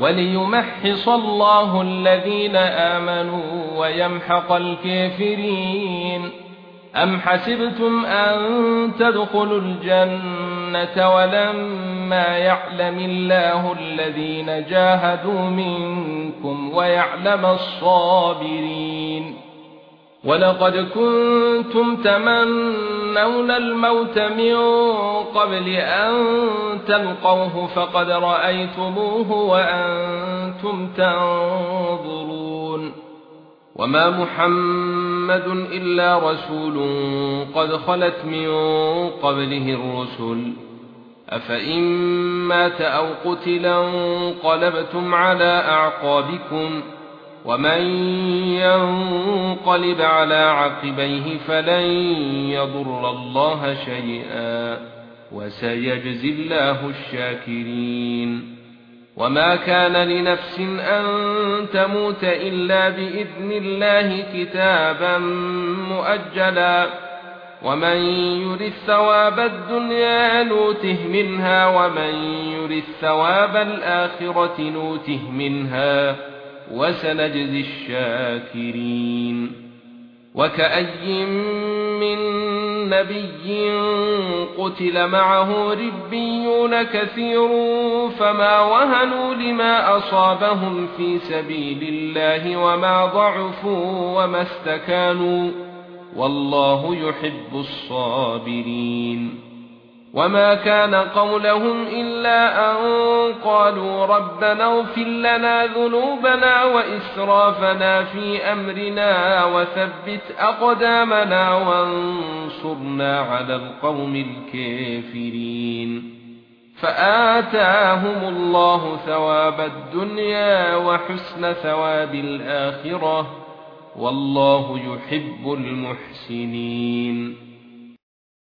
وليمحص الله الذين آمنوا ويمحق الكافرين. أم حسبتم أن تدخلوا الجنة ولما يعلم الله الذين جاهدوا منكم ويعلم الصابرين؟ ولقد كنتم تمنون الموت من قبل أن تلقوه فقد رأيتموه وأنتم تنظرون. وما محمد إلا رسول قد خلت من قبله الرسل أفإن مات أو قتلا انقلبتم على أعقابكم ومن ينقلب على عقبيه فلن يضر الله شيئا وسيجزي الله الشاكرين. وما كان لنفس أن تموت إلا بإذن الله كتابا مؤجلا ومن يرد ثواب الدنيا نوته منها ومن يرد ثواب الآخرة نوته منها وسنجزي الشاكرين. وكأي من نبي قتل معه ربيون كثير فما وهنوا لما أصابهم في سبيل الله وما ضعفوا وما استكانوا والله يحب الصابرين. وما كان قولهم إلا أن قالوا ربنا اغفر لنا ذنوبنا وإسرافنا في أمرنا وثبت أقدامنا وانصرنا على القوم الكافرين. فآتاهم الله ثواب الدنيا وحسن ثواب الآخرة والله يحب المحسنين.